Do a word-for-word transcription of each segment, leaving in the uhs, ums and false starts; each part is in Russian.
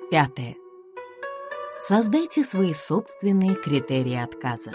Пятое. Создайте свои собственные критерии отказа.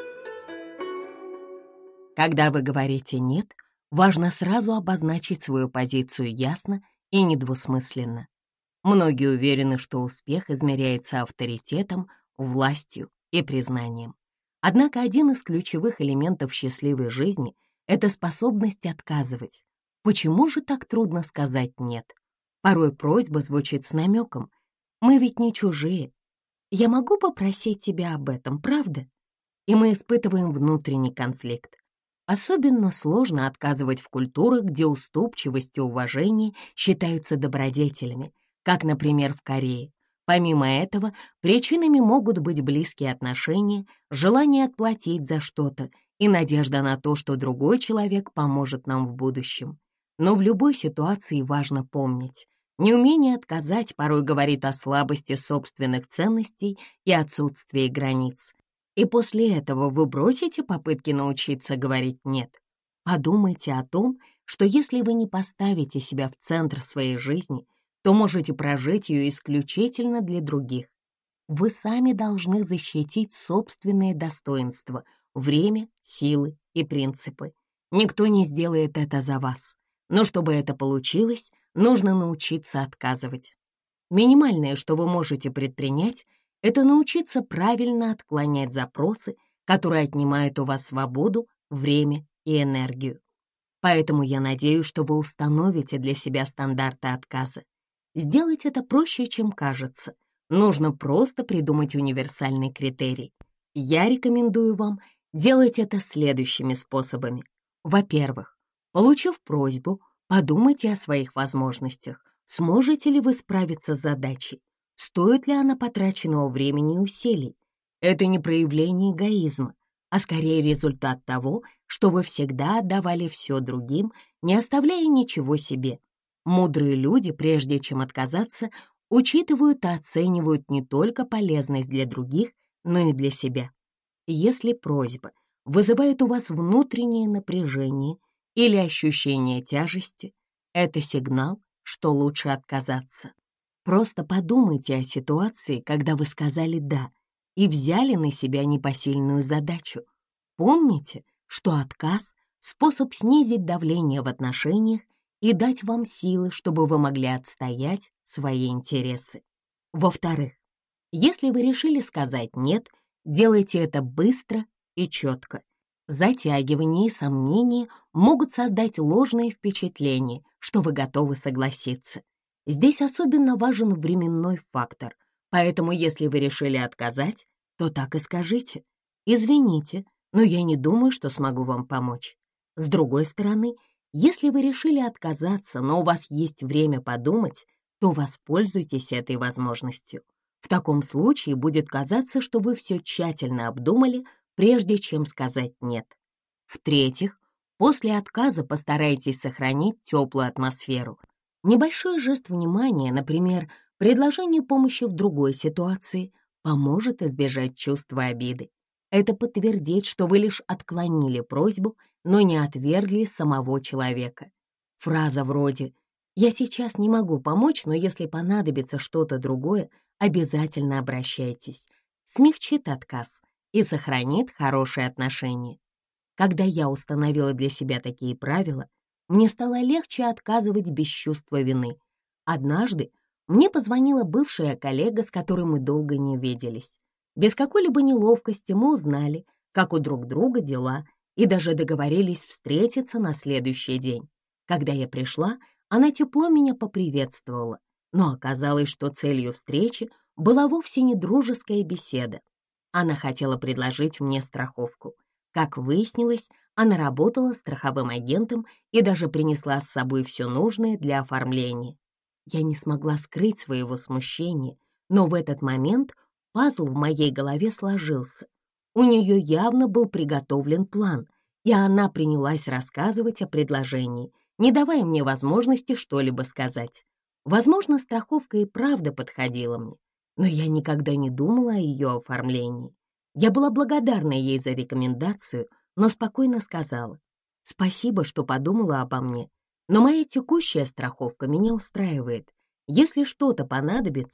Когда вы говорите «нет», важно сразу обозначить свою позицию ясно и недвусмысленно. Многие уверены, что успех измеряется авторитетом, властью и признанием. Однако один из ключевых элементов счастливой жизни — это способность отказывать. Почему же так трудно сказать «нет»? Порой просьба звучит с намеком. Мы ведь не чужие. Я могу попросить тебя об этом, правда? И мы испытываем внутренний конфликт. Особенно сложно отказывать в культурах, где уступчивость и уважение считаются добродетелями, как, например, в Корее. Помимо этого, причинами могут быть близкие отношения, желание отплатить за что-то и надежда на то, что другой человек поможет нам в будущем. Но в любой ситуации важно помнить, неумение отказать порой говорит о слабости собственных ценностей и отсутствии границ. И после этого вы бросите попытки научиться говорить «нет». Подумайте о том, что если вы не поставите себя в центр своей жизни, то можете прожить ее исключительно для других. Вы сами должны защитить собственное достоинство, время, силы и принципы. Никто не сделает это за вас. Но чтобы это получилось, нужно научиться отказывать. Минимальное, что вы можете предпринять, это научиться правильно отклонять запросы, которые отнимают у вас свободу, время и энергию. Поэтому я надеюсь, что вы установите для себя стандарты отказа. Сделать это проще, чем кажется. Нужно просто придумать универсальный критерий. Я рекомендую вам делать это следующими способами. Во-первых, получив просьбу, подумайте о своих возможностях. Сможете ли вы справиться с задачей? Стоит ли она потраченного времени и усилий? Это не проявление эгоизма, а скорее результат того, что вы всегда отдавали все другим, не оставляя ничего себе. Мудрые люди, прежде чем отказаться, учитывают и оценивают не только полезность для других, но и для себя. Если просьба вызывает у вас внутреннее напряжение или ощущение тяжести, это сигнал, что лучше отказаться. Просто подумайте о ситуации, когда вы сказали «да» и взяли на себя непосильную задачу. Помните, что отказ — способ снизить давление в отношениях и дать вам силы, чтобы вы могли отстоять свои интересы. Во-вторых, если вы решили сказать «нет», делайте это быстро и четко. Затягивание и сомнения могут создать ложное впечатление, что вы готовы согласиться. Здесь особенно важен временной фактор, поэтому если вы решили отказать, то так и скажите. Извините, но я не думаю, что смогу вам помочь. С другой стороны, если вы решили отказаться, но у вас есть время подумать, то воспользуйтесь этой возможностью. В таком случае будет казаться, что вы все тщательно обдумали, прежде чем сказать «нет». В-третьих, после отказа постарайтесь сохранить теплую атмосферу. Небольшой жест внимания, например, предложение помощи в другой ситуации, поможет избежать чувства обиды. Это подтвердит, что вы лишь отклонили просьбу, но не отвергли самого человека. Фраза вроде «Я сейчас не могу помочь, но если понадобится что-то другое, обязательно обращайтесь» смягчит отказ и сохранит хорошие отношения. Когда я установила для себя такие правила, мне стало легче отказывать без чувства вины. Однажды мне позвонила бывшая коллега, с которой мы долго не виделись. Без какой-либо неловкости мы узнали, как у друг друга дела, и даже договорились встретиться на следующий день. Когда я пришла, она тепло меня поприветствовала, но оказалось, что целью встречи была вовсе не дружеская беседа. Она хотела предложить мне страховку. Как выяснилось, она работала страховым агентом и даже принесла с собой все нужное для оформления. Я не смогла скрыть своего смущения, но в этот момент пазл в моей голове сложился. У нее явно был приготовлен план, и она принялась рассказывать о предложении, не давая мне возможности что-либо сказать. Возможно, страховка и правда подходила мне, но я никогда не думала о ее оформлении. Я была благодарна ей за рекомендацию, но спокойно сказала: «Спасибо, что подумала обо мне, но моя текущая страховка меня устраивает. Если что-то понадобится,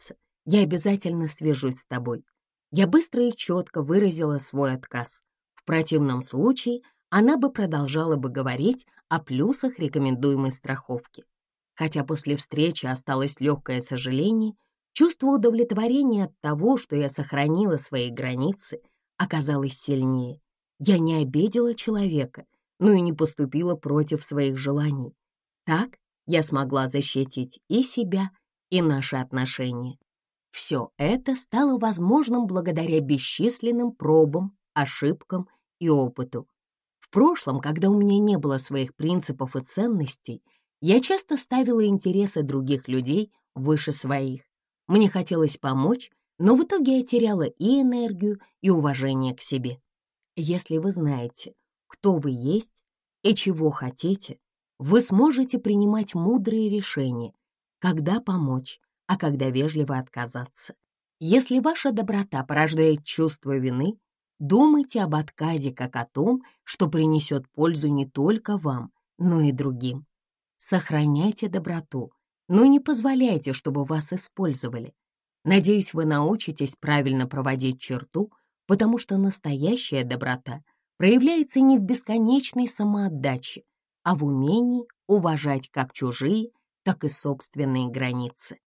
Я обязательно свяжусь с тобой. Я быстро и четко выразила свой отказ. В противном случае она бы продолжала бы говорить о плюсах рекомендуемой страховки. Хотя после встречи осталось легкое сожаление, чувство удовлетворения от того, что я сохранила свои границы, оказалось сильнее. Я не обидела человека, но и не поступила против своих желаний. Так я смогла защитить и себя, и наши отношения. Все это стало возможным благодаря бесчисленным пробам, ошибкам и опыту. В прошлом, когда у меня не было своих принципов и ценностей, я часто ставила интересы других людей выше своих. Мне хотелось помочь, но в итоге я теряла и энергию, и уважение к себе. Если вы знаете, кто вы есть и чего хотите, вы сможете принимать мудрые решения, когда помочь, а когда вежливо отказаться. Если ваша доброта порождает чувство вины, думайте об отказе как о том, что принесет пользу не только вам, но и другим. Сохраняйте доброту, но не позволяйте, чтобы вас использовали. Надеюсь, вы научитесь правильно проводить черту, потому что настоящая доброта проявляется не в бесконечной самоотдаче, а в умении уважать как чужие, так и собственные границы.